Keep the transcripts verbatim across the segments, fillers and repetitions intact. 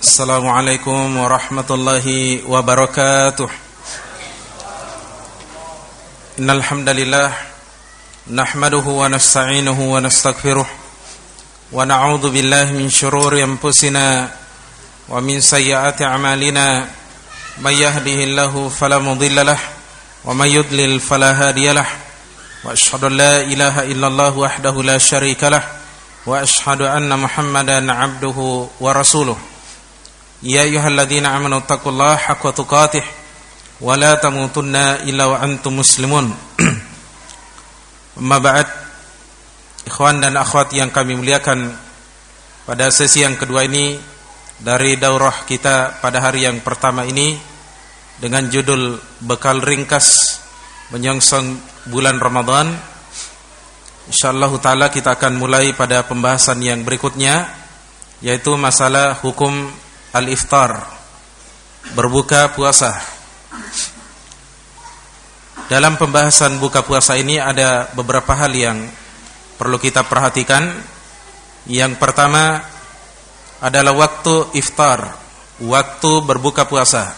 Assalamualaikum warahmatullahi wabarakatuh. Innal hamdalillah nahmaduhu wa nasta'inuhu wa nastaghfiruh wa na'udzu billahi min shururi anfusina wa min sayyiati a'malina may yahdihillahu fala mudilla lahu wa may yudlil fala hadiya lahu wa asyhadu an la ilaha illallah wahdahu la syarika lahu wa asyhadu anna Muhammadan 'abduhu wa rasuluh. Ya ayyuhalladzina amanu taqullaha haqqa tuqatih wa la tamutunna illa wa antum muslimun. Amma ba'd, ikhwan dan akhwat yang kami muliakan, pada sesi yang kedua ini dari daurah kita pada hari yang pertama ini dengan judul bekal ringkas menyongsong bulan Ramadan, insyaallah taala kita akan mulai pada pembahasan yang berikutnya, yaitu masalah hukum al-iftar, berbuka puasa. Dalam pembahasan buka puasa ini ada beberapa hal yang perlu kita perhatikan. Yang pertama adalah waktu iftar, waktu berbuka puasa.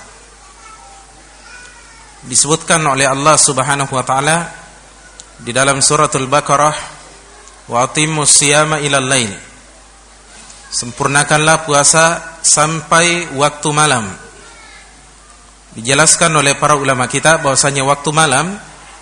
Disebutkan oleh Allah Subhanahu wa taala di dalam suratul Baqarah, wa atimmus siyama ilal lail, sempurnakanlah puasa sampai waktu malam. Dijelaskan oleh para ulama kita bahwasanya waktu malam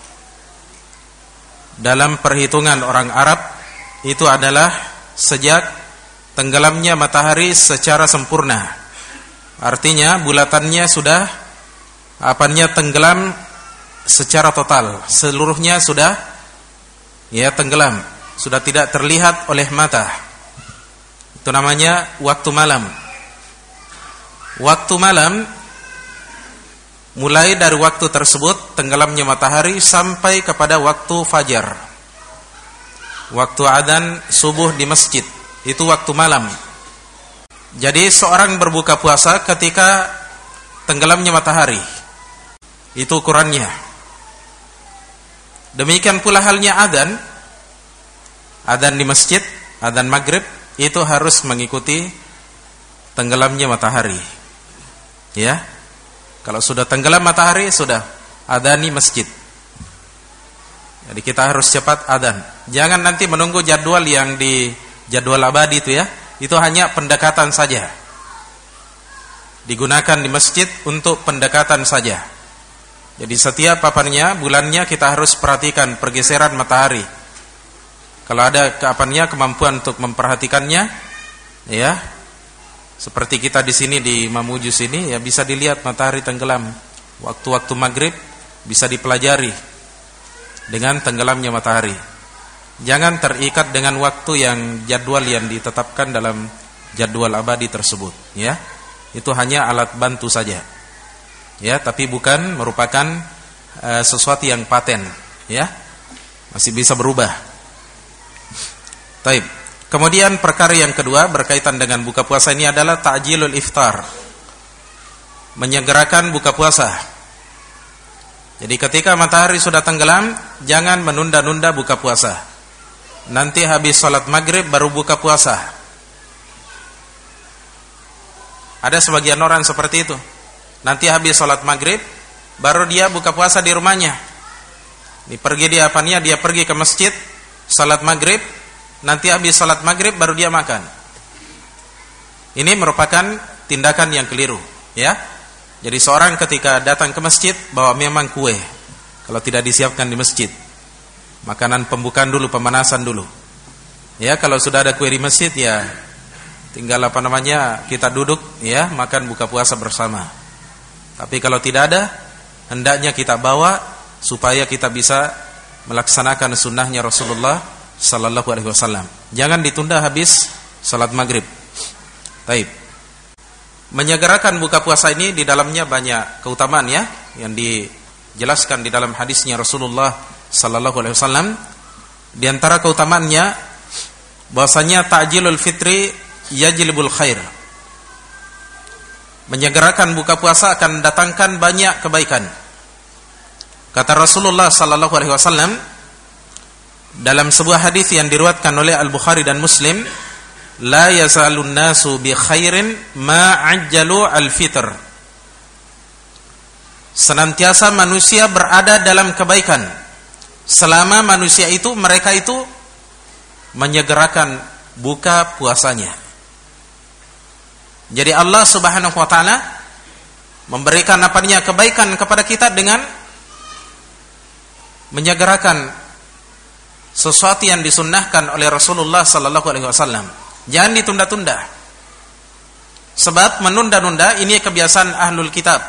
dalam perhitungan orang Arab itu adalah sejak tenggelamnya matahari secara sempurna. Artinya bulatannya sudah apanya tenggelam secara total, seluruhnya sudah ya tenggelam, sudah tidak terlihat oleh mata. Itu namanya waktu malam. Waktu malam mulai dari waktu tersebut tenggelamnya matahari sampai kepada waktu fajar, waktu adzan subuh di masjid, itu waktu malam. Jadi seorang berbuka puasa ketika tenggelamnya matahari, itu ukurannya. Demikian pula halnya adzan, adzan di masjid, adzan maghrib, itu harus mengikuti tenggelamnya matahari. Ya, kalau sudah tenggelam matahari, sudah adzani masjid. Jadi kita harus cepat adzan. Jangan nanti menunggu jadwal yang di jadwal abadi itu ya. Itu hanya pendekatan saja. Digunakan di masjid untuk pendekatan saja. Jadi setiap papannya, bulannya kita harus perhatikan pergeseran matahari. Kalau ada keapannya, kemampuan untuk memperhatikannya, ya. Seperti kita di sini di Mamuju sini, ya bisa dilihat matahari tenggelam. Waktu-waktu maghrib bisa dipelajari dengan tenggelamnya matahari. Jangan terikat dengan waktu yang jadwal yang ditetapkan dalam jadwal abadi tersebut. Ya, itu hanya alat bantu saja. Ya, tapi bukan merupakan uh, sesuatu yang paten. Ya, masih bisa berubah. Taib. Kemudian perkara yang kedua berkaitan dengan buka puasa ini adalah ta'jilul iftar, menyegerakan buka puasa. Jadi ketika matahari sudah tenggelam, jangan menunda-nunda buka puasa. Nanti habis sholat maghrib baru buka puasa. Ada sebagian orang seperti itu. Nanti habis sholat maghrib baru dia buka puasa di rumahnya. Dia pergi dia apanya? Dia pergi ke masjid, sholat maghrib. Nanti habis salat maghrib baru dia makan. Ini merupakan tindakan yang keliru, ya. Jadi seorang ketika datang ke masjid bawa memang kue, kalau tidak disiapkan di masjid, makanan pembukaan dulu, pemanasan dulu. Ya, kalau sudah ada kue di masjid ya tinggal apa namanya kita duduk, ya, makan buka puasa bersama. Tapi kalau tidak ada, hendaknya kita bawa supaya kita bisa melaksanakan sunnahnya Rasulullah sallallahu alaihi wasallam. Jangan ditunda habis salat maghrib. Taib. Menyegerakan buka puasa ini di dalamnya banyak keutamaan ya, yang dijelaskan di dalam hadisnya Rasulullah sallallahu alaihi wasallam. Di antara keutamaannya bahwasanya ta'jilul fitri yajlibul khair. Menyegerakan buka puasa akan mendatangkan banyak kebaikan. Kata Rasulullah sallallahu alaihi wasallam dalam sebuah hadis yang diriwayatkan oleh Al-Bukhari dan Muslim, la yazalun nasu bi khairin ma ajjalu al-fitr. Senantiasa manusia berada dalam kebaikan selama manusia itu mereka itu menyegerakan buka puasanya. Jadi Allah Subhanahu wa taala memberikan apanya kebaikan kepada kita dengan menyegerakan sesuatu yang disunnahkan oleh Rasulullah sallallahu alaihi wasallam. Jangan ditunda-tunda. Sebab menunda-nunda ini kebiasaan ahlul kitab.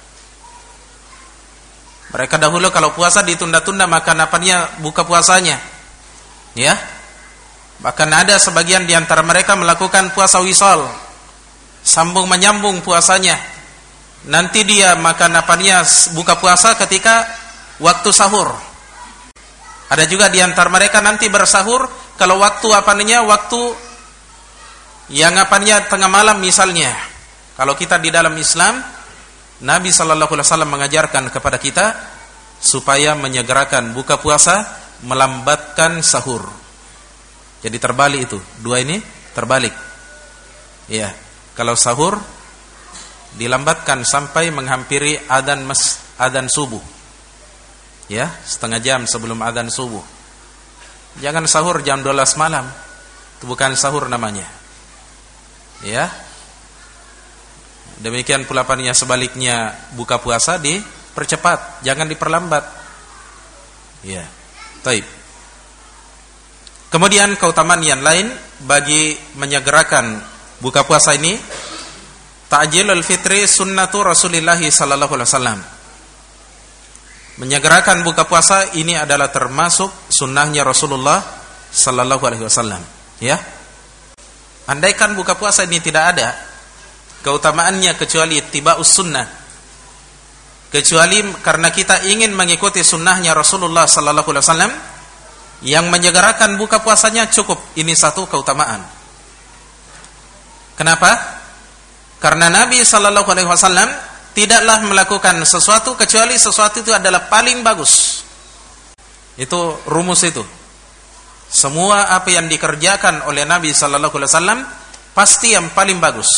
Mereka dahulu kalau puasa ditunda-tunda maka apanya buka puasanya. Ya. Bahkan ada sebagian di antara mereka melakukan puasa wisal. Sambung menyambung puasanya. Nanti dia makan apanya buka puasa ketika waktu sahur. Ada juga di antara mereka nanti bersahur kalau waktu apanya waktu yang apanya tengah malam misalnya. Kalau kita di dalam Islam, Nabi sallallahu alaihi wasallam mengajarkan kepada kita supaya menyegerakan buka puasa, melambatkan sahur. Jadi terbalik itu, dua ini terbalik. Ya, kalau sahur dilambatkan sampai menghampiri adzan mas adzan subuh. Ya, setengah jam sebelum adzan subuh. Jangan sahur jam dua belas malam. Itu bukan sahur namanya. Ya. Demikian pula apanya sebaliknya buka puasa dipercepat, jangan diperlambat. Ya. Baik. Kemudian keutamaan yang lain bagi menyegerakan buka puasa ini, ta'jilul fitri sunnatu Rasulillah sallallahu alaihi wasallam. Menyegerakan buka puasa ini adalah termasuk sunnahnya Rasulullah sallallahu alaihi wasallam. Ya. Andaikan buka puasa ini tidak ada keutamaannya kecuali ittiba'us sunnah, kecuali karena kita ingin mengikuti sunnahnya Rasulullah sallallahu alaihi wasallam, yang menyegerakan buka puasanya cukup. Ini satu keutamaan. Kenapa? Karena Nabi sallallahu alaihi wasallam tidaklah melakukan sesuatu kecuali sesuatu itu adalah paling bagus. Itu rumus itu. Semua apa yang dikerjakan oleh Nabi sallallahu alaihi wasallam pasti yang paling bagus.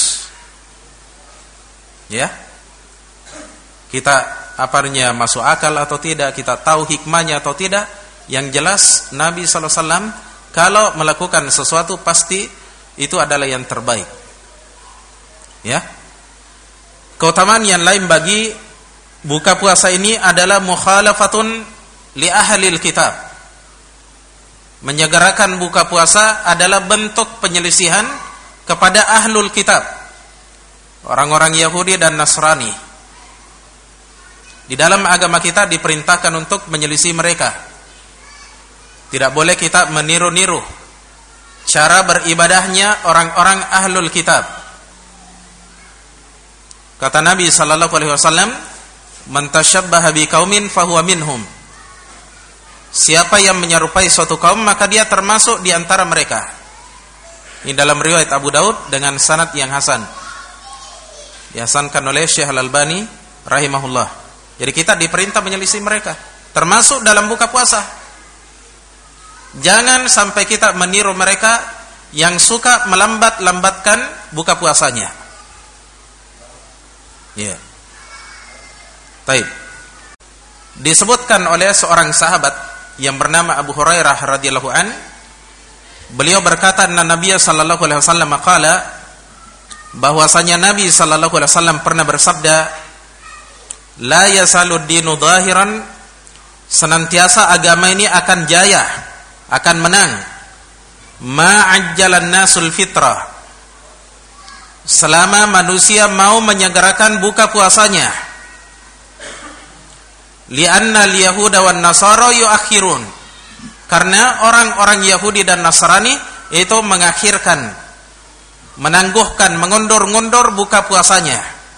Ya. Kita apanya masuk akal atau tidak, kita tahu hikmahnya atau tidak, yang jelas Nabi sallallahu alaihi wasallam kalau melakukan sesuatu pasti itu adalah yang terbaik. Ya. Keutamaan yang lain bagi buka puasa ini adalah mukhalafatun li ahlil kitab. Menyegerakan buka puasa adalah bentuk penyelisihan kepada ahlul kitab, orang-orang Yahudi dan Nasrani. Di dalam agama kita diperintahkan untuk menyelisih mereka. Tidak boleh kita meniru-niru cara beribadahnya orang-orang ahlul kitab. Kata Nabi sallallahu alaihi wasallam, "Man tashabbaha biqaumin fahuwa minhum." Siapa yang menyerupai suatu kaum maka dia termasuk di antara mereka. Ini dalam riwayat Abu Daud dengan sanad yang hasan. Dihasankan oleh Syekh Al-Albani rahimahullah. Jadi kita diperintah menyelisih mereka, termasuk dalam buka puasa. Jangan sampai kita meniru mereka yang suka melambat-lambatkan buka puasanya. Ya. Yeah. Taib. Disebutkan oleh seorang sahabat yang bernama Abu Hurairah radhiyallahu an, beliau berkata, Nabi sallallahu alaihi wasallam qala, bahwasanya Nabi sallallahu alaihi wasallam pernah bersabda, la yasalud dinu dhahiran, senantiasa agama ini akan jaya, akan menang, ma'ajjalan nasul fitrah, selama manusia mau menyegerakan buka puasanya. Lianna al-yahuda wan nasara yuakhirun, karena orang-orang Yahudi dan Nasrani itu mengakhirkan, menangguhkan, mengundur-ngundur buka puasanya.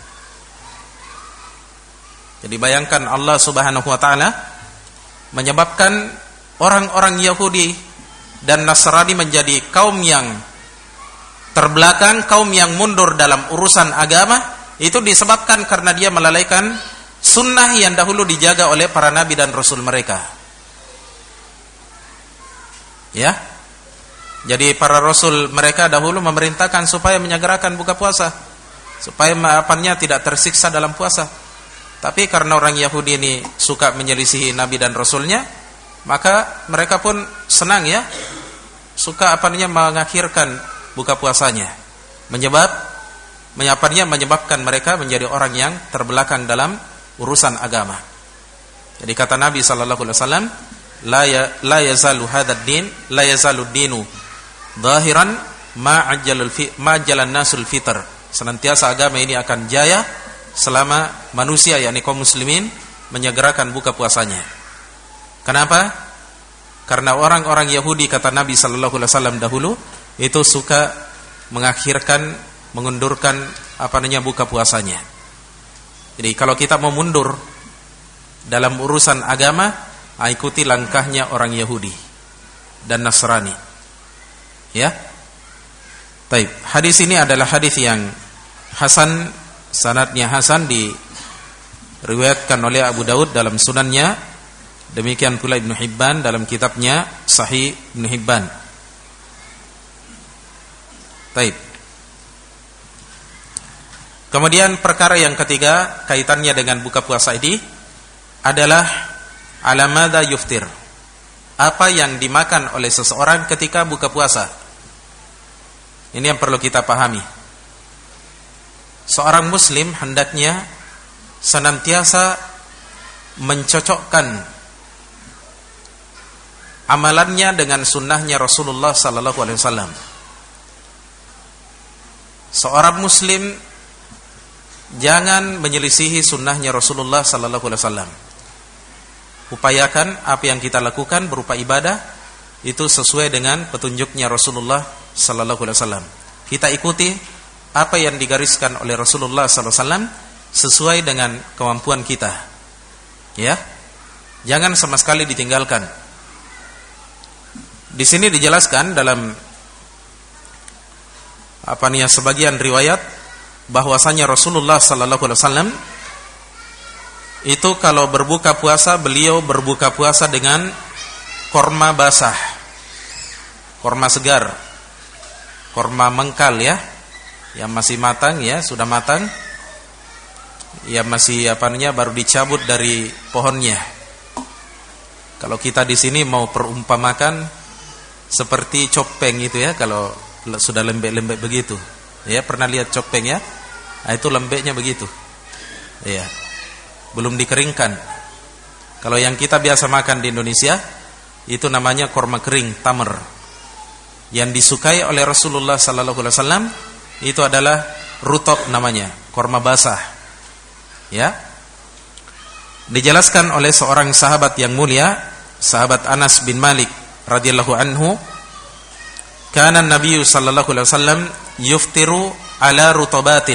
Jadi bayangkan Allah Subhanahu wa taala menyebabkan orang-orang Yahudi dan Nasrani menjadi kaum yang terbelakang, kaum yang mundur dalam urusan agama, itu disebabkan karena dia melalaikan sunnah yang dahulu dijaga oleh para nabi dan rasul mereka. Ya. Jadi para rasul mereka dahulu memerintahkan supaya menyegerakan buka puasa, supaya apanya tidak tersiksa dalam puasa. Tapi karena orang Yahudi ini suka menyelisihi Nabi dan Rasulnya, maka mereka pun senang ya, suka apanya mengakhirkan buka puasanya, menyebab menyapanya menyebabkan mereka menjadi orang yang terbelakang dalam urusan agama. Jadi kata Nabi sallallahu alaihi wasallam, la ya, la yazalu hadzal din la yazalu dinu zahiran ma ajjalul fi ma ajjalan nasul fitr. Senantiasa agama ini akan jaya selama manusia yakni kaum muslimin menyegerakan buka puasanya. Kenapa? Karena orang-orang Yahudi kata Nabi sallallahu alaihi wasallam dahulu itu suka mengakhirkan, mengundurkan apa namanya buka puasanya. Jadi kalau kita mau mundur dalam urusan agama, ikuti langkahnya orang Yahudi dan Nasrani. Ya. Baik, hadis ini adalah hadis yang hasan, sanadnya hasan, diriwayatkan oleh Abu Daud dalam sunannya, demikian pula Ibnu Hibban dalam kitabnya Sahih Ibnu Hibban. Baik. Kemudian perkara yang ketiga kaitannya dengan buka puasa ini adalah alamada yuftir. Apa yang dimakan oleh seseorang ketika buka puasa. Ini yang perlu kita pahami. Seorang muslim hendaknya senantiasa mencocokkan amalannya dengan sunnahnya Rasulullah sallallahu alaihi wasallam. Seorang muslim jangan menyelisihi sunnahnya Rasulullah sallallahu alaihi wasallam. Upayakan apa yang kita lakukan berupa ibadah itu sesuai dengan petunjuknya Rasulullah sallallahu alaihi wasallam. Kita ikuti apa yang digariskan oleh Rasulullah sallallahu alaihi wasallam sesuai dengan kemampuan kita. Ya. Jangan sama sekali ditinggalkan. Di sini dijelaskan dalam apa nih sebagian riwayat bahwasanya Rasulullah sallallahu alaihi wasallam itu kalau berbuka puasa beliau berbuka puasa dengan korma basah, korma segar, korma mengkal ya, yang masih matang ya, sudah matang, yang masih apa namanya baru dicabut dari pohonnya. Kalau kita di sini mau perumpamakan seperti copeng itu ya, kalau sudah lembek-lembek begitu. Ya, pernah lihat copeng ya? Nah, itu lembeknya begitu. Ya. Belum dikeringkan. Kalau yang kita biasa makan di Indonesia itu namanya korma kering, tamar. Yang disukai oleh Rasulullah sallallahu alaihi wasallam itu adalah rutab namanya, korma basah. Ya. Dijelaskan oleh seorang sahabat yang mulia, sahabat Anas bin Malik radhiyallahu anhu, kana an-nabiy sallallahu alaihi wasallam yuftiru ala rutabatin.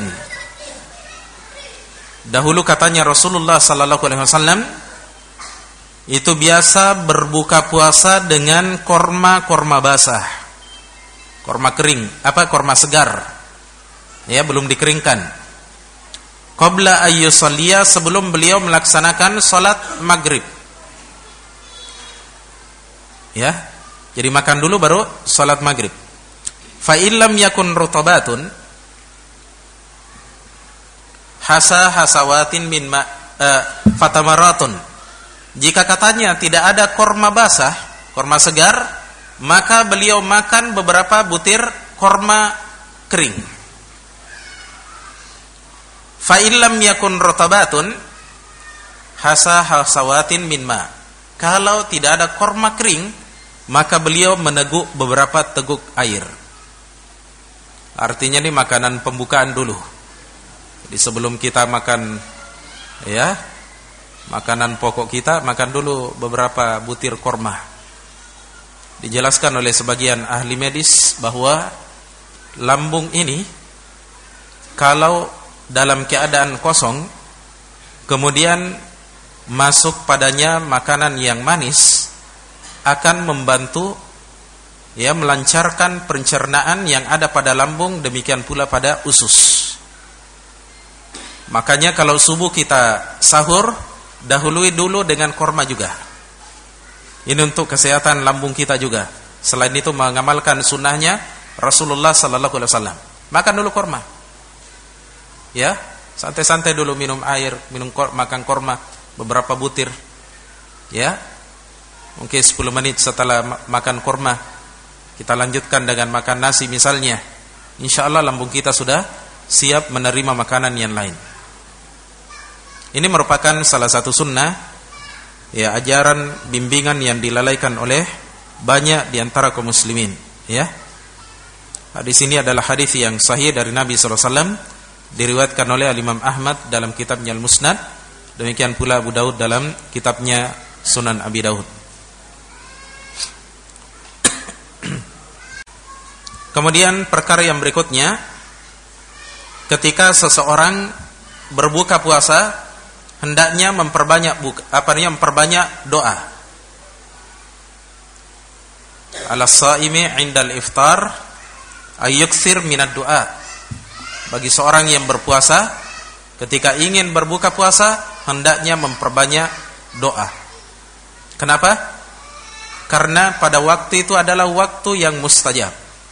Dahulu katanya Rasulullah sallallahu alaihi wasallam itu biasa berbuka puasa dengan korma-korma basah. Korma kering, apa korma segar. Ya, belum dikeringkan. Qabla ayyusalliya, sebelum beliau melaksanakan salat maghrib. Ya. Jadi makan dulu baru salat maghrib. Fa illam yakun rutabatun hasa hasawatin min ma, uh, fatamaratun. Jika katanya tidak ada korma basah, korma segar, maka beliau makan beberapa butir korma kering. Fa illam yakun rutabatun hasa hasawatin min ma. Kalau tidak ada korma kering, maka beliau meneguk beberapa teguk air. Artinya ini makanan pembukaan dulu. Jadi sebelum kita makan ya makanan pokok kita, makan dulu beberapa butir korma. Dijelaskan oleh sebagian ahli medis bahwa lambung ini kalau dalam keadaan kosong kemudian masuk padanya makanan yang manis akan membantu ya melancarkan pencernaan yang ada pada lambung, demikian pula pada usus. Makanya kalau subuh kita sahur, dahului dulu dengan korma juga. Ini untuk kesehatan lambung kita juga. Selain itu mengamalkan sunnahnya Rasulullah sallallahu alaihi wasallam. Makan dulu korma. Ya, santai-santai dulu minum air, minum kor, makan korma beberapa butir. Ya. Mungkin sepuluh menit setelah makan korma kita lanjutkan dengan makan nasi misalnya. Insyaallah lambung kita sudah siap menerima makanan yang lain. Ini merupakan salah satu sunnah, ya, ajaran bimbingan yang dilalaikan oleh banyak di antara kaum muslimin, ya. Hadis ini adalah hadis yang sahih dari Nabi sallallahu alaihi wasallam, diriwayatkan oleh Imam Ahmad dalam kitabnya Al-Musnad, demikian pula Abu Daud dalam kitabnya Sunan Abi Daud. Kemudian perkara yang berikutnya, ketika seseorang berbuka puasa hendaknya memperbanyak buka, apa namanya memperbanyak doa. Al-shaimi 'indal iftar ayyukthir minad du'a. Bagi seorang yang berpuasa ketika ingin berbuka puasa hendaknya memperbanyak doa. Kenapa? Karena pada waktu itu adalah waktu yang mustajab.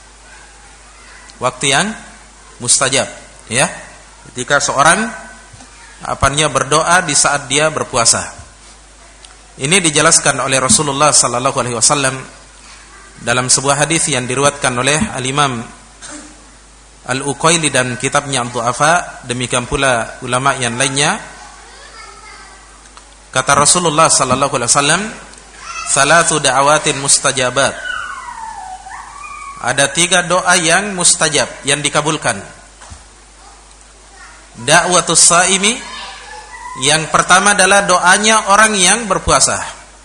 Waktu yang mustajab, ya. Ketika seorang apanya berdoa di saat dia berpuasa. Ini dijelaskan oleh Rasulullah sallallahu alaihi wasallam dalam sebuah hadis yang diriwayatkan oleh Al-Imam Al-Uqaili dan kitabnya Ad-Du'afa, demikian pula ulama yang lainnya. Kata Rasulullah sallallahu alaihi wasallam, "Salatu da'awatin mustajabat." Ada tiga doa yang mustajab, yang dikabulkan. Da'watus shaimi, yang pertama adalah doanya orang yang berpuasa.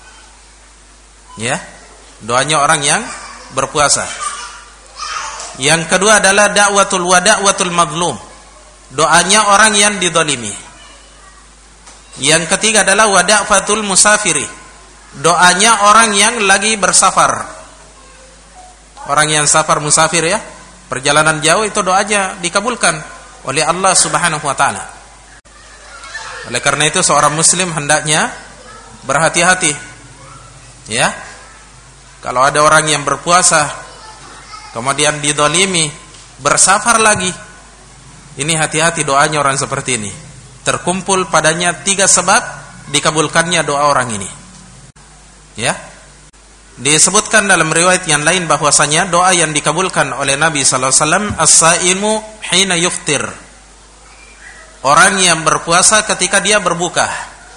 Ya, doanya orang yang berpuasa. Yang kedua adalah da'watul wa da'watul mazlum, doanya orang yang dizalimi. Yang ketiga adalah wa da'watul musafiri, doanya orang yang lagi bersafar. Orang yang safar musafir, ya, perjalanan jauh, itu doanya dikabulkan oleh Allah Subhanahu wa taala. Oleh karena itu seorang muslim hendaknya berhati-hati, ya. Kalau ada orang yang berpuasa kemudian dizalimi, bersafar lagi, ini hati-hati doanya orang seperti ini. Terkumpul padanya tiga sebab dikabulkannya doa orang ini. Ya. Disebutkan dalam riwayat yang lain bahwasanya doa yang dikabulkan oleh Nabi sallallahu alaihi wasallam, as-saimu hina yuftir, orang yang berpuasa ketika dia berbuka.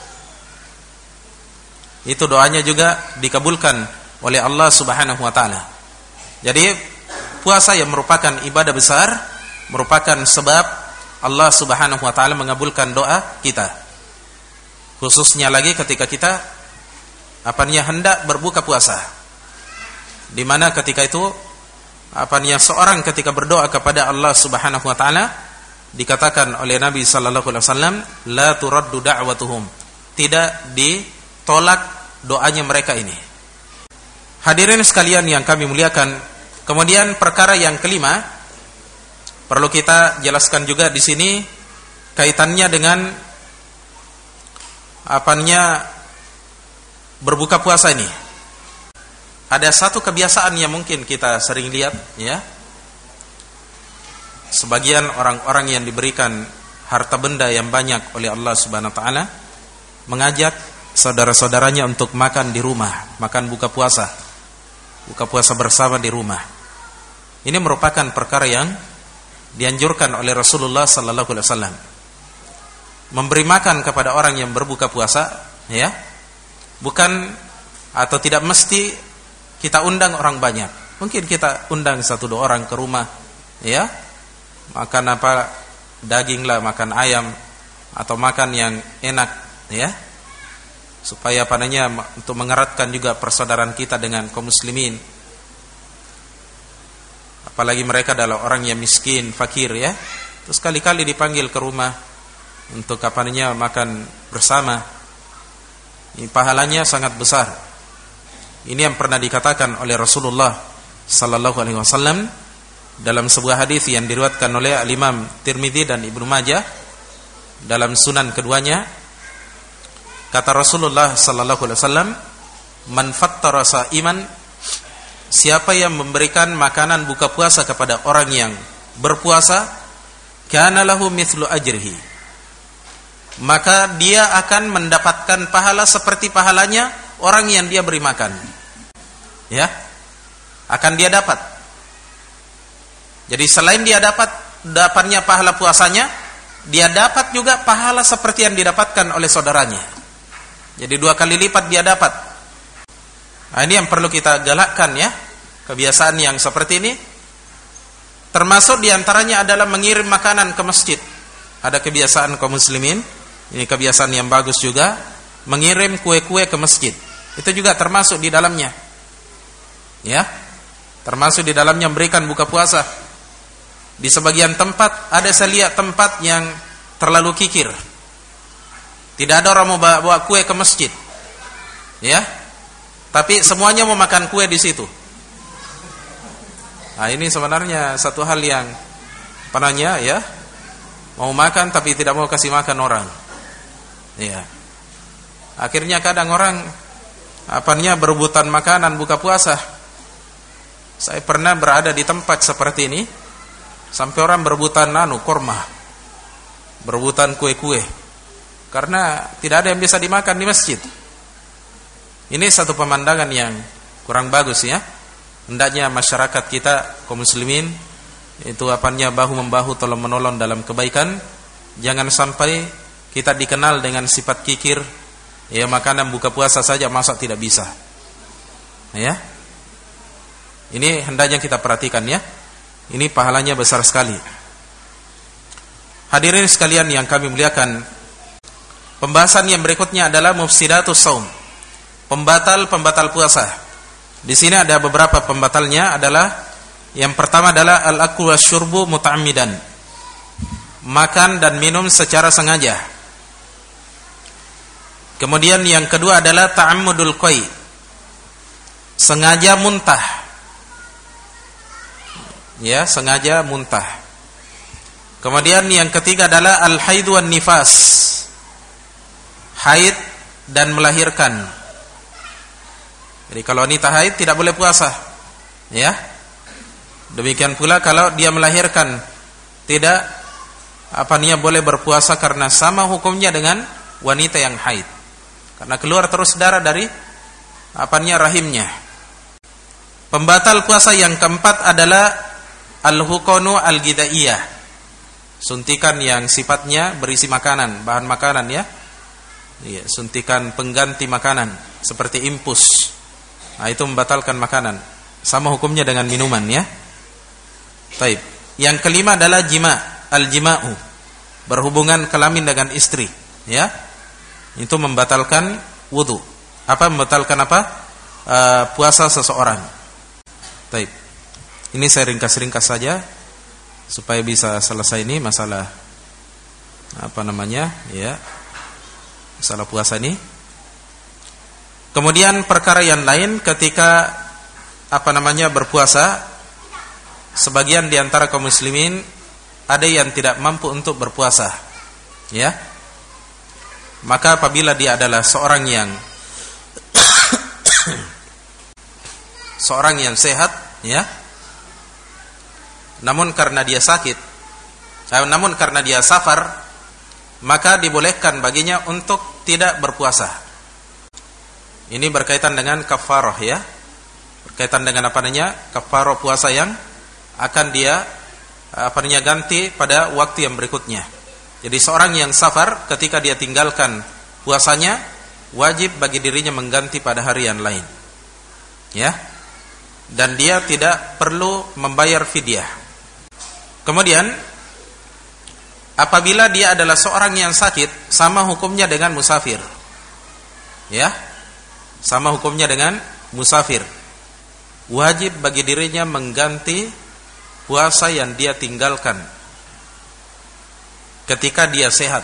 Itu doanya juga dikabulkan oleh Allah Subhanahu wa taala. Jadi puasa yang merupakan ibadah besar, merupakan sebab Allah Subhanahu wa taala mengabulkan doa kita. Khususnya lagi ketika kita apanya hendak berbuka puasa, di mana ketika itu apanya seorang ketika berdoa kepada Allah Subhanahu wa taala dikatakan oleh Nabi sallallahu alaihi wasallam, la turaddu da'watuhum, tidak ditolak doanya mereka ini. Hadirin sekalian yang kami muliakan, kemudian perkara yang kelima perlu kita jelaskan juga di sini kaitannya dengan apanya berbuka puasa ini. Ada satu kebiasaan yang mungkin kita sering lihat, ya. Sebagian orang-orang yang diberikan harta benda yang banyak oleh Allah Subhanahu wa taala mengajak saudara-saudaranya untuk makan di rumah, makan buka puasa. Buka puasa bersama di rumah. Ini merupakan perkara yang dianjurkan oleh Rasulullah sallallahu alaihi wasallam. Memberi makan kepada orang yang berbuka puasa, ya. Bukan atau tidak mesti kita undang orang banyak. Mungkin kita undang satu dua orang ke rumah, ya. Makan apa, daging lah, makan ayam atau makan yang enak, ya. Supaya padanya untuk mengeratkan juga persaudaraan kita dengan kaum muslimin. Apalagi mereka adalah orang yang miskin, fakir, ya. Terus kali-kali dipanggil ke rumah untuk apanya makan bersama. Ini pahalanya sangat besar. Ini yang pernah dikatakan oleh Rasulullah sallallahu alaihi wasallam dalam sebuah hadis yang diriwayatkan oleh Al-Imam Tirmidzi dan Ibnu Majah dalam sunan keduanya. Kata Rasulullah sallallahu alaihi wasallam, "Man fattara sa'iman siapa yang memberikan makanan buka puasa kepada orang yang berpuasa, kana lahu mithlu ajrihi, maka dia akan mendapatkan pahala seperti pahalanya orang yang dia beri makan. Ya, akan dia dapat. Jadi selain dia dapat dapatnya pahala puasanya, dia dapat juga pahala seperti yang didapatkan oleh saudaranya. Jadi dua kali lipat dia dapat. Nah, ini yang perlu kita galakkan ya, kebiasaan yang seperti ini. Termasuk diantaranya adalah mengirim makanan ke masjid. Ada kebiasaan kaum muslimin, ini kebiasaan yang bagus juga, mengirim kue-kue ke masjid. Itu juga termasuk di dalamnya. Ya, termasuk di dalamnya memberikan buka puasa. Di sebagian tempat ada saya lihat tempat yang terlalu kikir. Tidak ada orang mau bawa, bawa kue ke masjid. Ya. Tapi semuanya mau makan kue di situ. Nah, ini sebenarnya satu hal yang pananya ya, mau makan tapi tidak mau kasih makan orang. Ya. Akhirnya kadang orang apanya berebutan makanan buka puasa. Saya pernah berada di tempat seperti ini, sampai orang berebutan anu korma, berebutan kue-kue, karena tidak ada yang bisa dimakan di masjid. Ini satu pemandangan yang kurang bagus ya. Hendaknya masyarakat kita kaum muslimin itu apanya bahu membahu tolong menolong dalam kebaikan. Jangan sampai kita dikenal dengan sifat kikir. Ya, makanan buka puasa saja masa tidak bisa. Ya. Ini hendaknya kita perhatikan ya. Ini pahalanya besar sekali. Hadirin sekalian yang kami muliakan, pembahasan yang berikutnya adalah mufsidatus shaum, pembatal-pembatal puasa. Di sini ada beberapa pembatalnya, adalah yang pertama adalah al-aklu wasyurbu muta'ammidan, makan dan minum secara sengaja. Kemudian yang kedua adalah ta'ammudul qai, sengaja muntah. Ya, sengaja muntah. Kemudian yang ketiga adalah al-haid wan nifas, haid dan melahirkan. Jadi kalau wanita haid tidak boleh puasa, ya. Demikian pula kalau dia melahirkan, tidak apa niat boleh berpuasa karena sama hukumnya dengan wanita yang haid, karena keluar terus darah dari apanya rahimnya. Pembatal puasa yang keempat adalah al-hukonu al-gidaiyah, suntikan yang sifatnya berisi makanan, bahan makanan ya. Iya, suntikan pengganti makanan seperti impus. Nah, itu membatalkan makanan. Sama hukumnya dengan minuman ya. Taib. Yang kelima adalah jima, al-jima'u, berhubungan kelamin dengan istri, ya. Itu membatalkan wudu. Apa membatalkan apa? Uh, puasa seseorang. Taib. Ini saya ringkas-ringkas saja supaya bisa selesai ini masalah apa namanya, ya. Masalah puasa ini. Kemudian perkara yang lain ketika apa namanya berpuasa, sebagian di antara kaum muslimin ada yang tidak mampu untuk berpuasa, ya. Maka apabila dia adalah seorang yang seorang yang sehat, ya, namun karena dia sakit, eh, namun karena dia safar, maka dibolehkan baginya untuk tidak berpuasa. Ini berkaitan dengan kafarah ya. Berkaitan dengan apa namanya? Kafarah puasa yang akan dia apa namanya ganti pada waktu yang berikutnya. Jadi seorang yang safar ketika dia tinggalkan puasanya, wajib bagi dirinya mengganti pada hari yang lain. Ya. Dan dia tidak perlu membayar fidyah. Kemudian apabila dia adalah seorang yang sakit, sama hukumnya dengan musafir. Ya. Sama hukumnya dengan musafir. Wajib bagi dirinya mengganti puasa yang dia tinggalkan ketika dia sehat.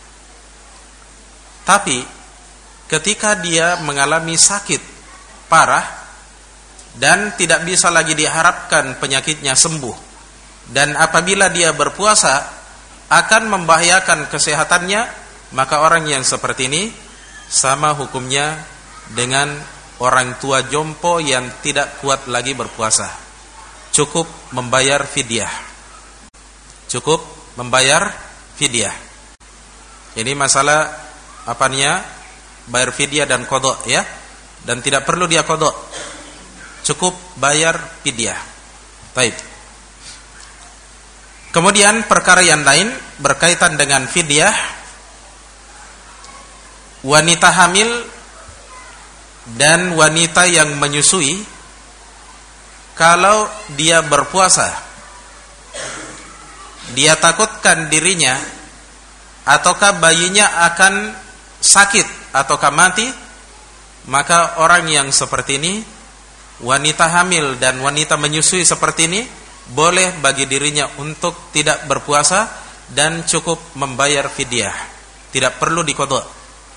Tapi ketika dia mengalami sakit parah dan tidak bisa lagi diharapkan penyakitnya sembuh, dan apabila dia berpuasa akan membahayakan kesehatannya, maka orang yang seperti ini sama hukumnya dengan orang tua jompo yang tidak kuat lagi berpuasa. Cukup membayar fidyah. Cukup membayar fidyah. Ini masalah apanya? Bayar fidyah dan qadha ya. Dan tidak perlu dia qadha. Cukup bayar fidyah. Baik. Kemudian perkara yang lain berkaitan dengan fidyah. Wanita hamil dan wanita yang menyusui, kalau dia berpuasa, dia takutkan dirinya ataukah bayinya akan sakit ataukah mati, maka orang yang seperti ini, wanita hamil dan wanita menyusui seperti ini, boleh bagi dirinya untuk tidak berpuasa dan cukup membayar fidyah, tidak perlu diqadha.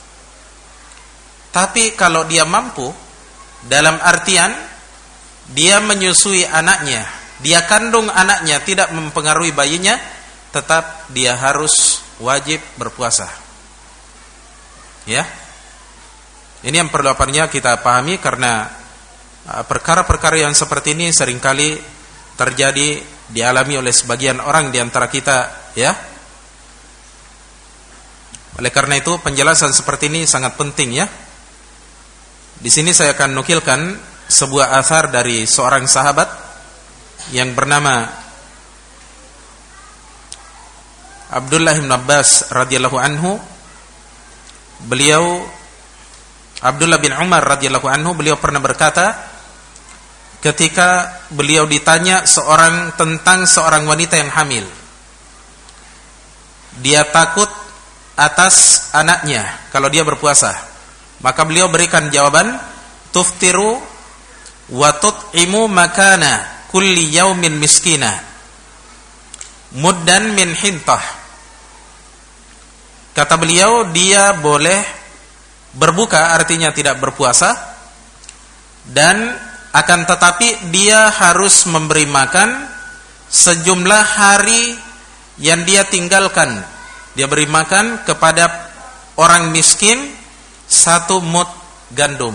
Tapi kalau dia mampu, dalam artian dia menyusui anaknya, dia kandung anaknya, tidak mempengaruhi bayinya, tetap dia harus wajib berpuasa. Ya, ini yang perlu apanya kita pahami, karena perkara-perkara yang seperti ini seringkali terjadi, dialami oleh sebagian orang di antara kita. Ya, oleh karena itu penjelasan seperti ini sangat penting ya. Di sini saya akan nukilkan sebuah athar dari seorang sahabat yang bernama Abdullah bin Abbas radhiyallahu anhu. Beliau Abdullah bin Umar radhiyallahu anhu, beliau pernah berkata ketika beliau ditanya seorang tentang seorang wanita yang hamil. Dia takut atas anaknya kalau dia berpuasa. Maka beliau berikan jawaban, tuftiru wa tut'imu makana kulli yaumin miskina muddan min hintah. Kata beliau, dia boleh berbuka, artinya tidak berpuasa, dan akan tetapi dia harus memberi makan sejumlah hari yang dia tinggalkan. Dia beri makan kepada orang miskin satu mud gandum,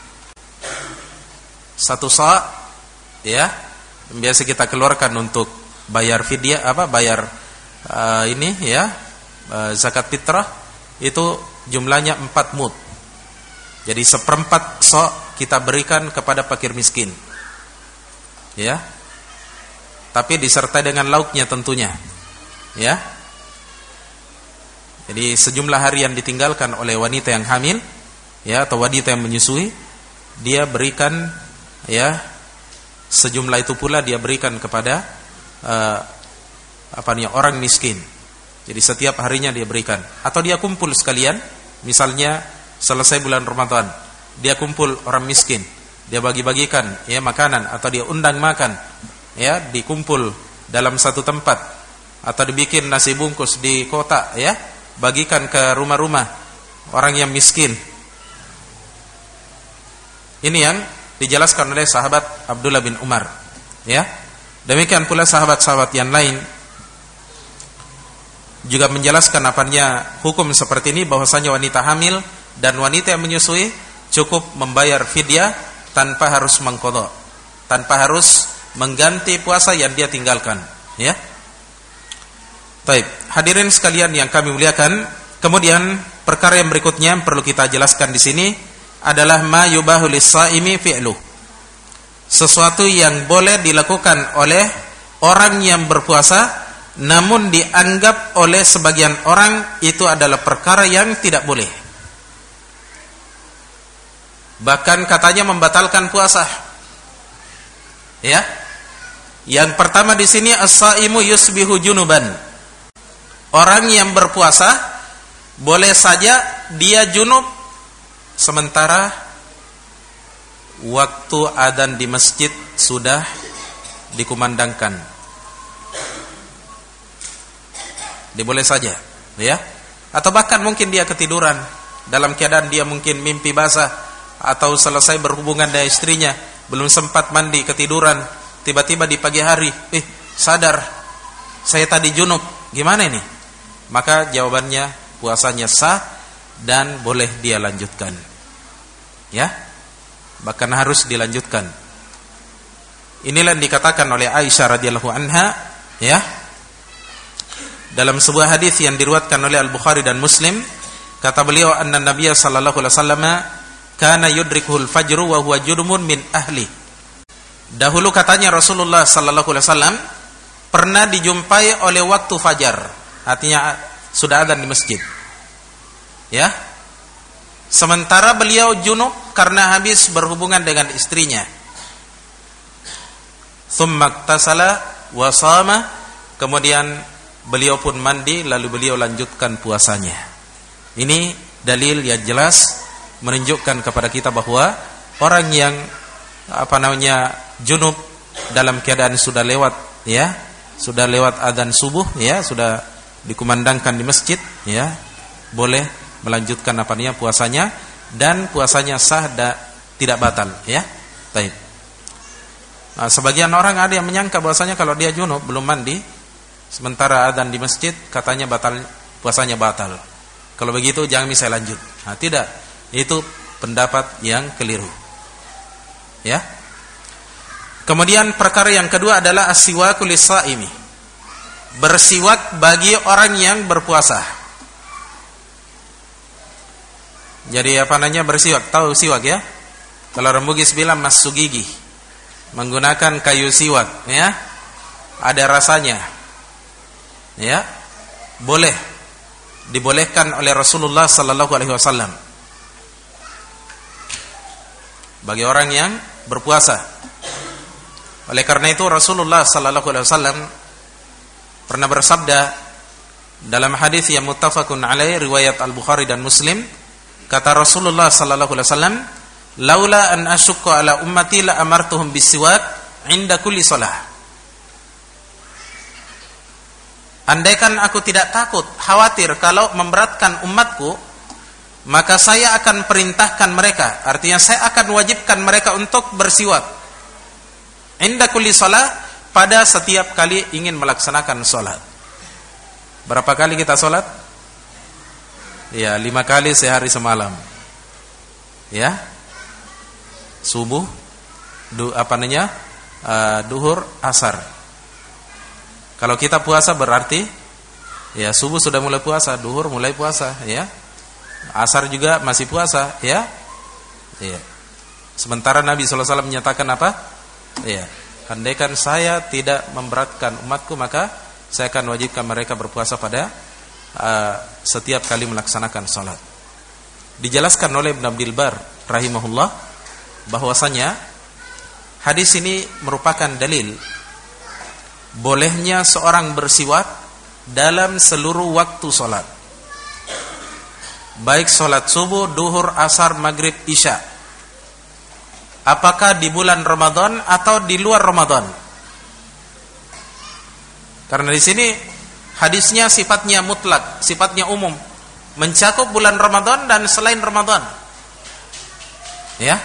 satu sa', ya, biasa kita keluarkan untuk bayar fidyah, apa bayar uh, ini ya, uh, zakat fitrah, itu jumlahnya empat mud. Jadi seperempat sa' kita berikan kepada fakir miskin, ya, tapi disertai dengan lauknya tentunya, ya. Jadi sejumlah hari yang ditinggalkan oleh wanita yang hamil, ya, atau wanita yang menyusui, dia berikan, ya, sejumlah itu pula dia berikan kepada uh, apa namanya, orang miskin. Jadi setiap harinya dia berikan, atau dia kumpul sekalian, misalnya selesai bulan Ramadan, dia kumpul orang miskin, dia bagi-bagikan ya makanan, atau dia undang makan, ya, dikumpul dalam satu tempat, atau dibikin nasi bungkus di kota, ya, bagikan ke rumah-rumah orang yang miskin. Ini yang dijelaskan oleh sahabat Abdullah bin Umar, ya. Demikian pula sahabat-sahabat yang lain juga menjelaskan apanya hukum seperti ini, bahwasanya wanita hamil dan wanita yang menyusui cukup membayar fidyah tanpa harus mengqadha, tanpa harus mengganti puasa yang dia tinggalkan, ya. Baik, hadirin sekalian yang kami muliakan, kemudian perkara yang berikutnya yang perlu kita jelaskan di sini adalah ma yubahu lis-shaimi fi'lu. Sesuatu yang boleh dilakukan oleh orang yang berpuasa, namun dianggap oleh sebagian orang itu adalah perkara yang tidak boleh. Bahkan katanya membatalkan puasa. Ya. Yang pertama di sini as-shaimu yusbihu junuban. Orang yang berpuasa boleh saja dia junub sementara waktu adzan di masjid sudah dikumandangkan. Dia boleh saja, ya. Atau bahkan mungkin dia ketiduran dalam keadaan dia mungkin mimpi basah, atau selesai berhubungan dengan istrinya, belum sempat mandi, ketiduran, tiba-tiba di pagi hari, eh sadar saya tadi junub, gimana ini? Maka jawabannya puasanya sah dan boleh dia lanjutkan. Ya. bahkan harus dilanjutkan. Inilah yang dikatakan oleh Aisyah radhiyallahu anha, ya, dalam sebuah hadis yang diriwayatkan oleh Al-Bukhari dan Muslim, kata beliau, anna Nabiy sallallahu alaihi wasallam kana yudrikuhul fajru wa huwa junumun min ahli. Dahulu katanya Rasulullah sallallahu alaihi wasallam pernah dijumpai oleh waktu fajar, artinya sudah adzan di masjid. Ya. Sementara beliau junub karena habis berhubungan dengan istrinya. Tsumma iktasala wa shama, kemudian beliau pun mandi lalu beliau lanjutkan puasanya. Ini dalil yang jelas menunjukkan kepada kita bahwa orang yang apa namanya junub dalam keadaan sudah lewat, ya, sudah lewat adzan subuh, ya, sudah dikumandangkan di masjid, ya, boleh melanjutkan apa namanya puasanya, dan puasanya sah dan tidak batal, ya. Baik. Nah, sebagian orang ada yang menyangka bahwasanya kalau dia junub belum mandi sementara adzan di masjid katanya batal, puasanya batal. Kalau begitu jangan bisa lanjut. Nah, tidak. Itu pendapat yang keliru. Ya. Kemudian perkara yang kedua adalah as-siwaku lis-shaimi. Bersiwak bagi orang yang berpuasa. Jadi apa namanya bersiwak? Tahu siwak, ya? Kalau orang Bugis bilang masuk gigi, menggunakan kayu siwak, ya. Ada rasanya. Ya. Boleh. Dibolehkan oleh Rasulullah sallallahu alaihi wasallam bagi orang yang berpuasa. Oleh karena itu Rasulullah sallallahu alaihi wasallam pernah bersabda dalam hadis yang muttafaqun alaih riwayat Al-Bukhari dan Muslim, kata Rasulullah sallallahu alaihi wasallam, "Laula an asyqa ala ummati la amartuhum bisiwak 'inda kulli shalah." Andaikan aku tidak takut, khawatir kalau memberatkan umatku, maka saya akan perintahkan mereka, artinya saya akan wajibkan mereka untuk bersiwak inda kulli shalah, pada setiap kali ingin melaksanakan sholat. Berapa kali kita sholat? Ya, lima kali sehari semalam. Ya, subuh, du, apa namanya, uh, duhur, asar. Kalau kita puasa berarti ya subuh sudah mulai puasa, duhur mulai puasa, ya. Asar juga masih puasa, ya. Ya. Sementara Nabi sallallahu alaihi wasallam menyatakan apa? Ya. Andaikan saya tidak memberatkan umatku, maka saya akan wajibkan mereka berpuasa pada uh, setiap kali melaksanakan salat. Dijelaskan oleh Ibnu Abdul Bar rahimahullah bahwasanya hadis ini merupakan dalil bolehnya seorang bersiwak dalam seluruh waktu sholat, baik sholat subuh, duhur, asar, maghrib, isya, apakah di bulan Ramadan atau di luar Ramadan. Karena di sini hadisnya sifatnya mutlak, sifatnya umum, mencakup bulan Ramadan dan selain Ramadan. Ya.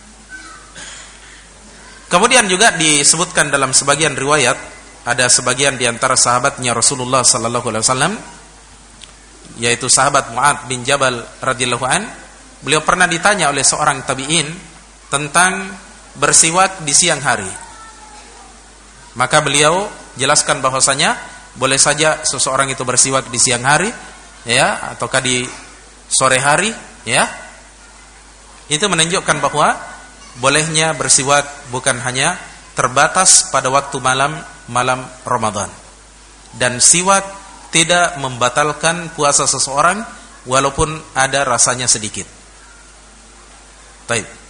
Kemudian juga disebutkan dalam sebagian riwayat, ada sebagian di antara sahabatnya Rasulullah sallallahu alaihi wasallam, yaitu sahabat Mu'adz bin Jabal radhiyallahu an, beliau pernah ditanya oleh seorang tabi'in tentang bersiwak di siang hari. Maka beliau jelaskan bahwasanya boleh saja seseorang itu bersiwak di siang hari, ya, ataukah di sore hari, ya. Itu menunjukkan bahwa bolehnya bersiwak bukan hanya terbatas pada waktu malam malam Ramadan, dan siwak tidak membatalkan puasa seseorang walaupun ada rasanya sedikit. Baik.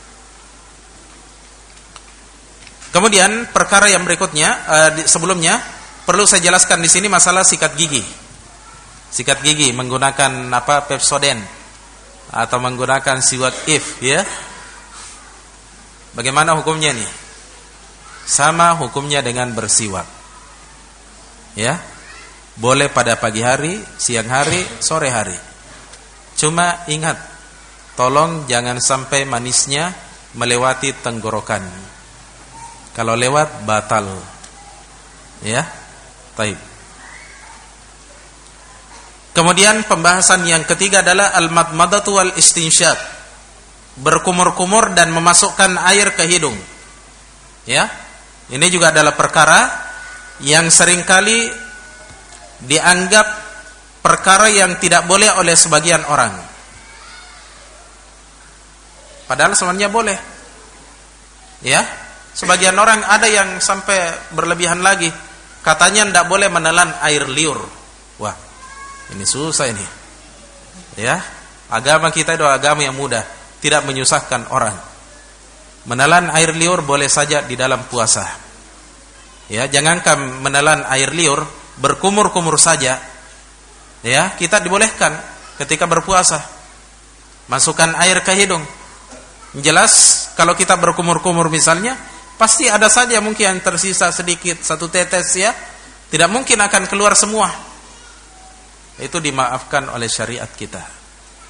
Kemudian perkara yang berikutnya, uh, di, sebelumnya perlu saya jelaskan di sini masalah sikat gigi. Sikat gigi menggunakan apa? Pepsodent atau menggunakan siwak if, ya. Bagaimana hukumnya nih? Sama hukumnya dengan bersiwak. Ya. Boleh pada pagi hari, siang hari, sore hari. Cuma ingat, tolong jangan sampai manisnya melewati tenggorokan. Kalau lewat batal. Ya. Baik. Kemudian pembahasan yang ketiga adalah al-madmadatu wal istinsyaq. berkumur-kumur dan memasukkan air ke hidung. Ya. Ini juga adalah perkara yang seringkali dianggap perkara yang tidak boleh oleh sebagian orang. Padahal sebenarnya boleh. Ya. Sebagian orang ada yang sampai berlebihan lagi. Katanya tidak boleh menelan air liur. Wah, ini susah ini. Ya. Agama kita itu agama yang mudah, tidak menyusahkan orang. Menelan air liur boleh saja di dalam puasa. Ya, jangankan menelan air liur, berkumur-kumur saja. Ya, kita dibolehkan ketika berpuasa. Masukkan air ke hidung. Jelas kalau kita berkumur-kumur misalnya, pasti ada saja mungkin yang tersisa sedikit, satu tetes ya. Tidak mungkin akan keluar semua. Itu dimaafkan oleh syariat kita.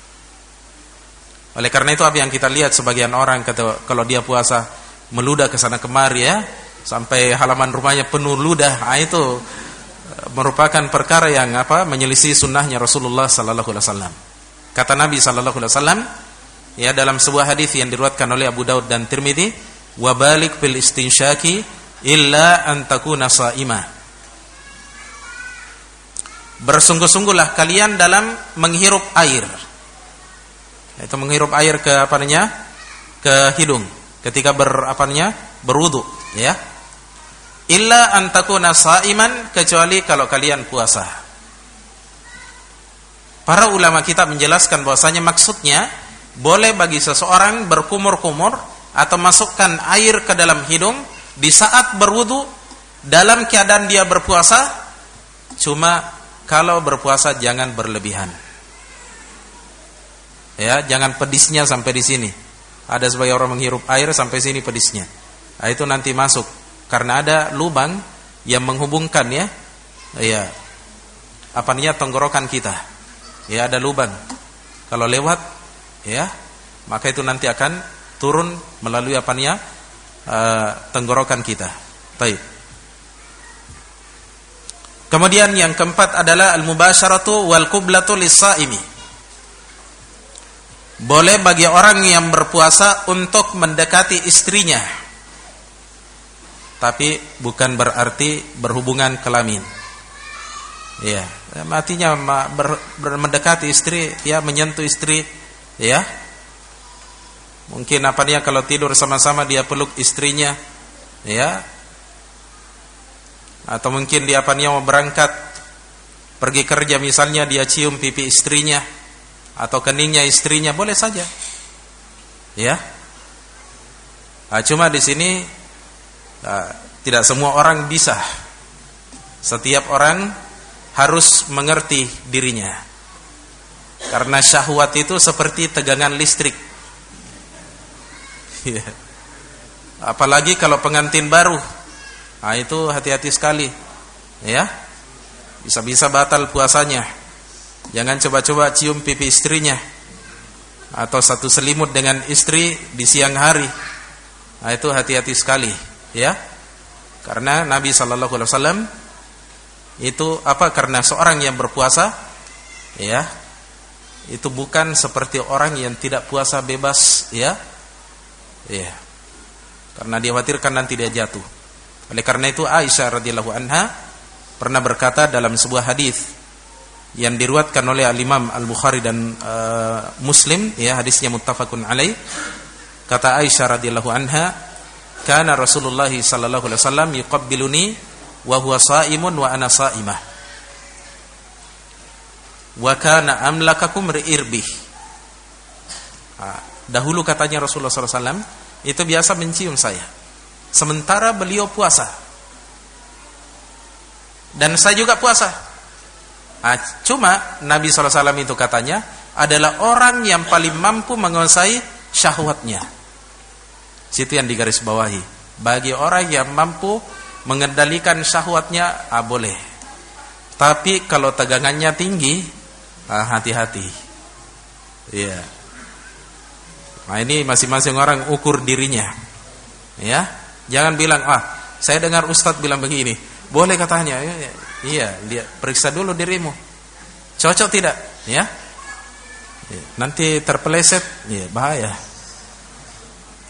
Oleh karena itu apa yang kita lihat sebagian orang kata, kalau dia puasa meludah ke sana kemari ya, sampai halaman rumahnya penuh ludah, nah, itu merupakan perkara yang apa menyelisih sunnahnya Rasulullah sallallahu alaihi wasallam. Kata Nabi sallallahu alaihi wasallam ya dalam sebuah hadis yang diriwayatkan oleh Abu Daud dan Tirmidzi, wa balik fil istinsyaki illa an takuna shaimah. Bersungguh-sungguhlah kalian dalam menghirup air. Itu menghirup air ke apa namanya? Ke hidung ketika ber apa namanya? Berwudu, ya. Illa an takuna shaiman, kecuali kalau kalian puasa. Para ulama kita menjelaskan bahwasanya maksudnya boleh bagi seseorang berkumur-kumur atau masukkan air ke dalam hidung di saat berwudu dalam keadaan dia berpuasa, cuma kalau berpuasa jangan berlebihan. Ya, jangan pedisnya sampai di sini. Ada sebagian orang menghirup air sampai sini pedisnya. Nah, itu nanti masuk karena ada lubang yang menghubungkan ya. Ya. Apa namanya tenggorokan kita. Ya, ada lubang. Kalau lewat ya, maka itu nanti akan turun melalui apa namanya? Uh, tenggorokan kita. Baik. Kemudian yang keempat adalah al-mubasyaratu wal qiblatu lis-shaimi. Boleh bagi orang yang berpuasa untuk mendekati istrinya, tapi bukan berarti berhubungan kelamin. Ya, artinya ber, ber, mendekati istri, ya menyentuh istri, ya. Mungkin apa dia kalau tidur sama-sama dia peluk istrinya, ya. Atau mungkin dia apa dia mau berangkat pergi kerja misalnya dia cium pipi istrinya atau keningnya istrinya, boleh saja. Ya. Nah, cuma di sini nah, tidak semua orang bisa. Setiap orang harus mengerti dirinya. Karena syahwat itu seperti tegangan listrik. Ya. Apalagi kalau pengantin baru. Nah, itu hati-hati sekali. Ya. Bisa-bisa batal puasanya. Jangan coba-coba cium pipi istrinya atau satu selimut dengan istri di siang hari. Nah, itu hati-hati sekali, ya. Karena Nabi sallallahu alaihi wasallam itu apa? Karena seorang yang berpuasa, ya, itu bukan seperti orang yang tidak puasa bebas, ya. Ya. Karena dia khawatirkan nanti dia jatuh. Oleh karena itu Aisyah radhiyallahu anha pernah berkata dalam sebuah hadis yang diriwayatkan oleh Al-Imam Al-Bukhari dan uh, Muslim, ya, hadisnya muttafaqun alaih. Kata Aisyah radhiyallahu anha, kana Rasulullah sallallahu alaihi wasallam yuqabbiluni wa huwa shaimun wa ana shaimah. Wa kana amlakakum ri'irbih. Dahulu katanya Rasulullah sallallahu alaihi wasallam itu biasa mencium saya sementara beliau puasa. Dan saya juga puasa. Nah, cuma Nabi shallallahu alaihi wasallam itu katanya adalah orang yang paling mampu menguasai syahwatnya. Situ yang digarisbawahi. Bagi orang yang mampu mengendalikan syahwatnya, ah boleh. Tapi kalau tegangannya tinggi, ah hati-hati. Iya. Nah, ini masing-masing orang ukur dirinya. Ya, jangan bilang, ah saya dengar Ustadz bilang begini, boleh katanya. Ya, ya. Iya, lihat, periksa dulu dirimu. Cocok tidak? Ya. Nanti terpeleset, ya bahaya.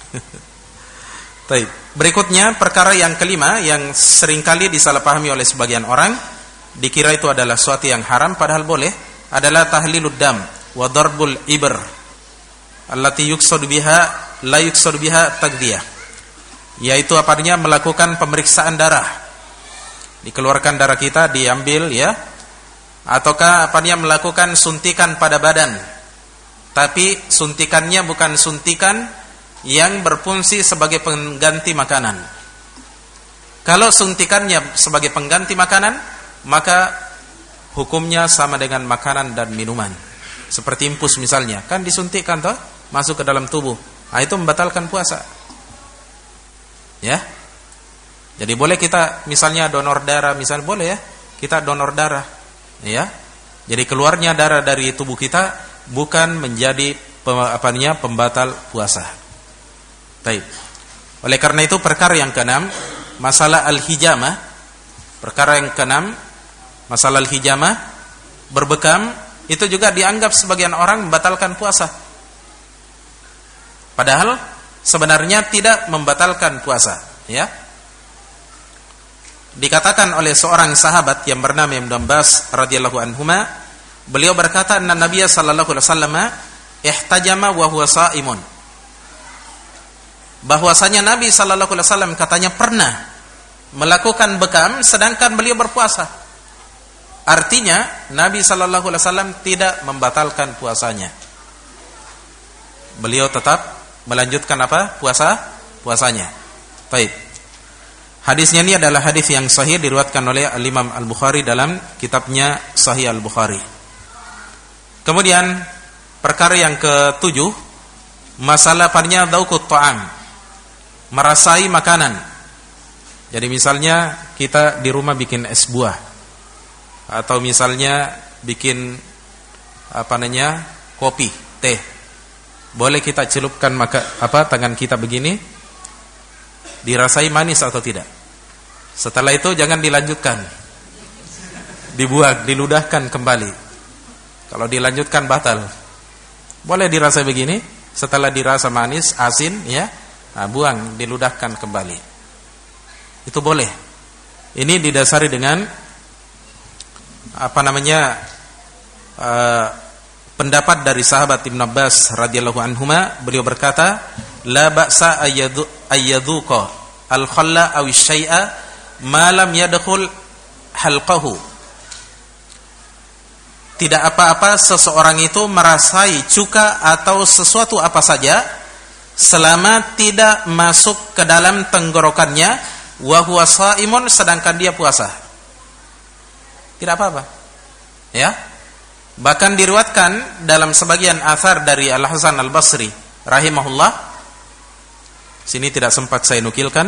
Baik. Berikutnya perkara yang kelima yang seringkali disalahpahami oleh sebagian orang, dikira itu adalah suatu yang haram padahal boleh, adalah tahlilud dam wa darbul ibr allati yuqsad biha la yuqsad biha tagdiyah. Yaitu apa artinya melakukan pemeriksaan darah. Dikeluarkan darah kita, diambil ya. Ataukah apa artinya melakukan suntikan pada badan. Tapi suntikannya bukan suntikan yang berfungsi sebagai pengganti makanan. Kalau suntikannya sebagai pengganti makanan, maka hukumnya sama dengan makanan dan minuman. Seperti infus misalnya, kan disuntikkan toh, masuk ke dalam tubuh. Nah, itu membatalkan puasa. Ya. Jadi boleh kita misalnya donor darah, misalnya boleh ya, kita donor darah. Ya. Jadi keluarnya darah dari tubuh kita bukan menjadi apa namanya pembatal puasa. Baik. Oleh karena itu perkara yang keenam, masalah al-hijamah. Perkara yang keenam, masalah al-hijamah, berbekam, itu juga dianggap sebagian orang membatalkan puasa. Padahal sebenarnya tidak membatalkan puasa, ya. Dikatakan oleh seorang sahabat yang bernama Ibnu Abbas radhiyallahu anhuma, beliau berkata, "Anna Nabiyya sallallahu alaihi wasallam ihtajama wa huwa shaimun." Bahwasanya Nabi sallallahu alaihi wasallam katanya pernah melakukan bekam sedangkan beliau berpuasa. Artinya Nabi sallallahu alaihi wasallam tidak membatalkan puasanya. Beliau tetap melanjutkan apa? Puasa puasanya. Baik. Hadisnya ini adalah hadis yang sahih, diriwayatkan oleh Al-Imam Al-Bukhari dalam kitabnya Sahih Al-Bukhari. Kemudian perkara yang ketujuh, masalah padanya dzauqut ta'am, merasai makanan. Jadi misalnya kita di rumah bikin es buah, atau misalnya bikin apa namanya kopi, teh, boleh kita celupkan maka apa tangan kita begini, dirasai manis atau tidak. Setelah itu jangan dilanjutkan, dibuang, diludahkan kembali. Kalau dilanjutkan batal. Boleh dirasa begini, setelah dirasa manis, asin, ya. Nah, buang, diludahkan kembali. Itu boleh. Ini didasari dengan apa namanya uh, pendapat dari sahabat Ibnu Abbas radhiyallahu anhuma. Beliau berkata, la ba'sa ayyadu ayyadhuqa al-khalla aw syai'a ma lam yadkhul halqahu. Tidak apa-apa seseorang itu merasai cuka atau sesuatu apa saja selama tidak masuk ke dalam tenggorokannya, wa huwa shaimun, sedangkan dia puasa. Tidak apa-apa. Ya. Bahkan diriwayatkan dalam sebagian athar dari Al-Hasan Al-Basri rahimahullah. Sini tidak sempat saya nukilkan.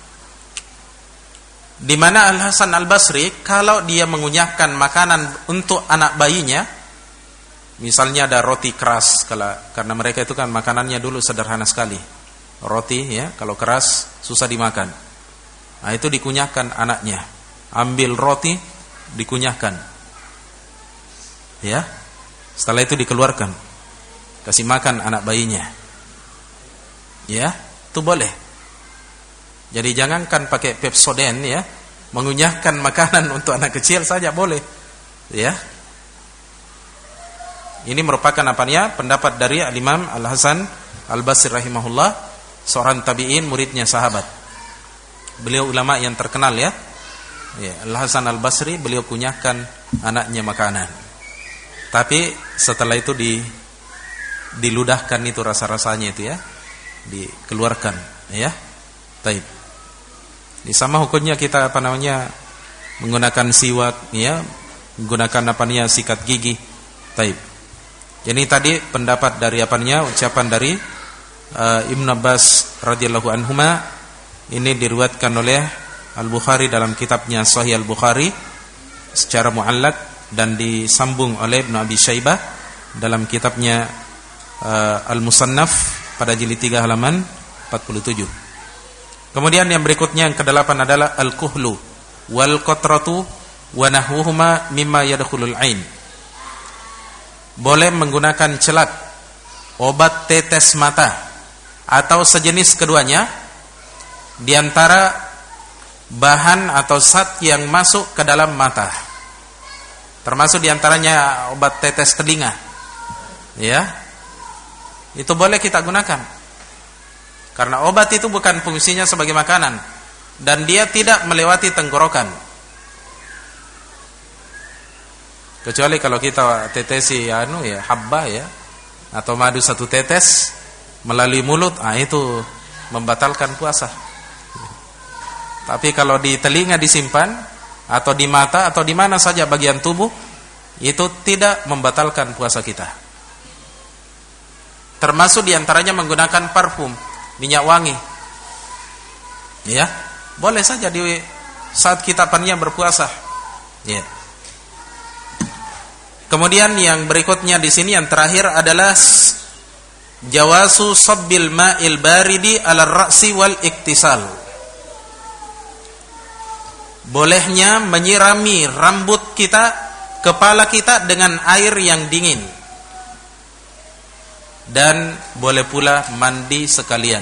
Di mana Al-Hasan Al-Basri kalau dia mengunyahkan makanan untuk anak bayinya, misalnya ada roti keras, karena mereka itu kan makanannya dulu sederhana sekali. Roti ya, kalau keras susah dimakan. Nah, itu dikunyahkan anaknya. Ambil roti, dikunyahkan. Ya. Setelah itu dikeluarkan. Kasih makan anak bayinya. Ya, itu boleh. Jadi jangankan pakai Pepsodent ya, mengunyahkan makanan untuk anak kecil saja boleh. Ya. Ini merupakan apanya? Pendapat dari Al-Imam Al-Hasan Al-Basri rahimahullah, seorang tabi'in, muridnya sahabat. Beliau ulama yang terkenal ya. Ya, Al-Hasan Al-Basri, beliau kunyahkan anaknya makanan. Tapi setelah itu di diludahkan itu rasa-rasanya itu ya, dikeluarkan ya. Taib. Ini sama hukumnya kita apa namanya menggunakan siwak ya, menggunakan apa namanya sikat gigi. Taib. Ini tadi pendapat dari apanya, ucapan dari uh, Ibnu Abbas radhiyallahu anhuma. Ini diriwayatkan oleh Al-Bukhari dalam kitabnya Sahih Al-Bukhari secara muallaq, dan disambung oleh Ibnu Abi Syaibah dalam kitabnya uh, Al-Musannaf pada jilid tiga halaman empat puluh tujuh. Kemudian yang berikutnya yang kedelapan adalah al-kuhlu wal qatratu wa nahwuhuma mimma yadkhulul ain. Boleh menggunakan celak, obat tetes mata, atau sejenis keduanya di antara bahan atau zat yang masuk ke dalam mata. Termasuk di antaranya obat tetes telinga. Ya. Itu boleh kita gunakan. Karena obat itu bukan fungsinya sebagai makanan dan dia tidak melewati tenggorokan. Kecuali kalau kita tetesi anu ya, habba ya, atau madu satu tetes melalui mulut, ah itu membatalkan puasa. Tapi kalau di telinga disimpan atau di mata atau di mana saja bagian tubuh, itu tidak membatalkan puasa kita. Termasuk di antaranya menggunakan parfum, minyak wangi. Ya, boleh saja di saat kita panitia berpuasa. Ya. Kemudian yang berikutnya di sini yang terakhir adalah jawazu sabbil ma'il baridi 'ala ar-ra'si wal iktisal. Bolehnya menyirami rambut kita, kepala kita dengan air yang dingin. Dan boleh pula mandi sekalian.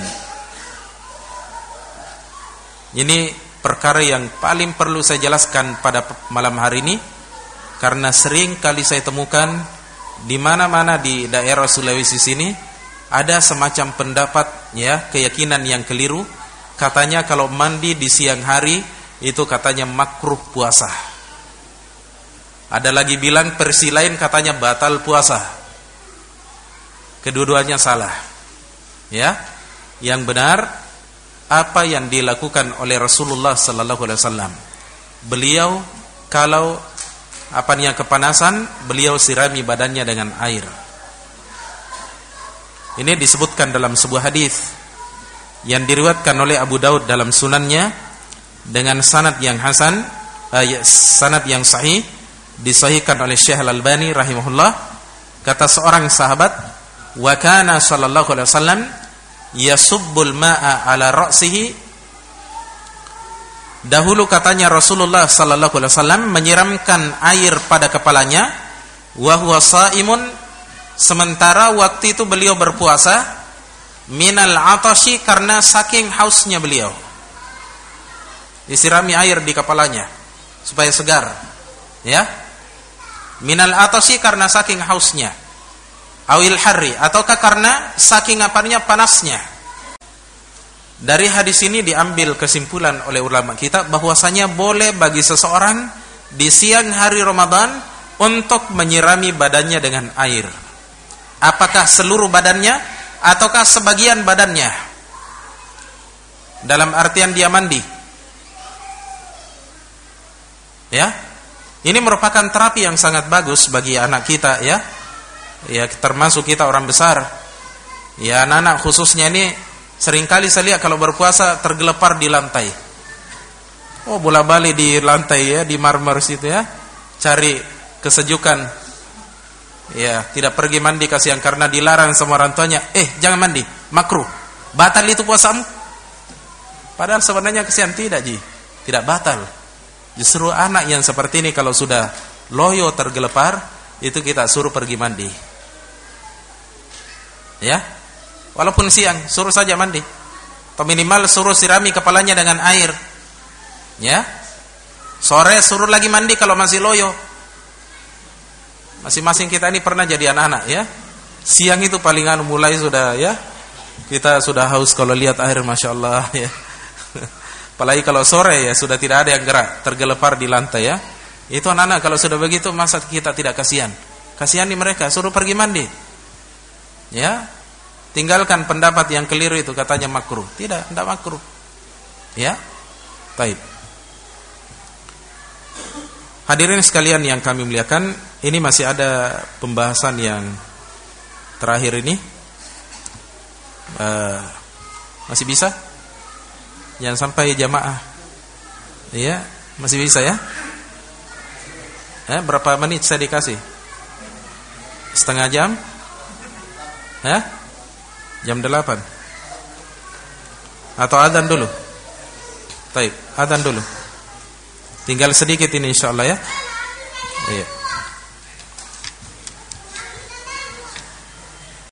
Ini perkara yang paling perlu saya jelaskan pada malam hari ini, karena sering kali saya temukan di mana-mana di daerah Sulawesi sini ada semacam pendapat ya, keyakinan yang keliru, katanya kalau mandi di siang hari itu katanya makruh puasa. Ada lagi bilang versi lain katanya batal puasa. Kedua-duanya salah. Ya. Yang benar apa yang dilakukan oleh Rasulullah sallallahu alaihi wasallam. Beliau kalau apanya kepanasan, beliau sirami badannya dengan air. Ini disebutkan dalam sebuah hadis yang diriwayatkan oleh Abu Daud dalam sunannya dengan sanad yang hasan, eh, sanad yang sahih, disahihkan oleh Syekh Al-Albani rahimahullah. Kata seorang sahabat, wa kana sallallahu alaihi wasallam yasubbul ma'a ala ra'sihi. Dahulu katanya Rasulullah sallallahu alaihi wasallam menyiramkan air pada kepalanya, wa huwa shaimun, sementara waktu itu beliau berpuasa, minal atashi, karena saking hausnya beliau. Disirami air di kepalanya supaya segar. Ya. Minal atashi, karena saking hausnya. Awil harri, ataukah karena saking apanya panasnya. Dari hadis ini diambil kesimpulan oleh ulama kita bahwasanya boleh bagi seseorang di siang hari Ramadan untuk menyirami badannya dengan air. Apakah seluruh badannya ataukah sebagian badannya? Dalam artian dia mandi. Ya. Ini merupakan terapi yang sangat bagus bagi anak kita ya. Ya, termasuk kita orang besar. Ya, anak-anak khususnya ini seringkali saya lihat kalau berpuasa tergelepar di lantai. Oh, bola-balik di lantai ya, di marmer situ ya. Cari kesejukan. Ya, tidak pergi mandi kasihan karena dilarang sama orang tuanya. Eh, jangan mandi, makruh. Batal itu puasamu. Padahal sebenarnya kasihan tidak, Ji. Tidak batal. Justru anak yang seperti ini kalau sudah loyo tergelepar, itu kita suruh pergi mandi. Ya. Walaupun siang, suruh saja mandi. Atau minimal suruh sirami kepalanya dengan air. Ya. Sore suruh lagi mandi kalau masih loyo. Masing-masing kita ini pernah jadi anak-anak ya. Siang itu paling anu mulai sudah ya. Kita sudah haus kalau lihat air, Masya Allah ya. Apalagi kalau sore ya sudah tidak ada yang gerak, tergelepar di lantai ya. Itu anak-anak kalau sudah begitu masa kita tidak kasihan. Kasihani mereka, suruh pergi mandi. Ya. Tinggalkan pendapat yang keliru itu katanya makruh. Tidak, tidak makruh. Ya. Baik. Hadirin sekalian yang kami muliakan, ini masih ada pembahasan yang terakhir ini. Uh, masih bisa? Jangan sampai jamaah. Iya, masih bisa ya? Eh, berapa menit saya dikasih? Setengah jam? Ya? Jam delapan. Atau adzan dulu? Baik, adzan dulu. Tinggal sedikit ini insyaallah ya. Iya.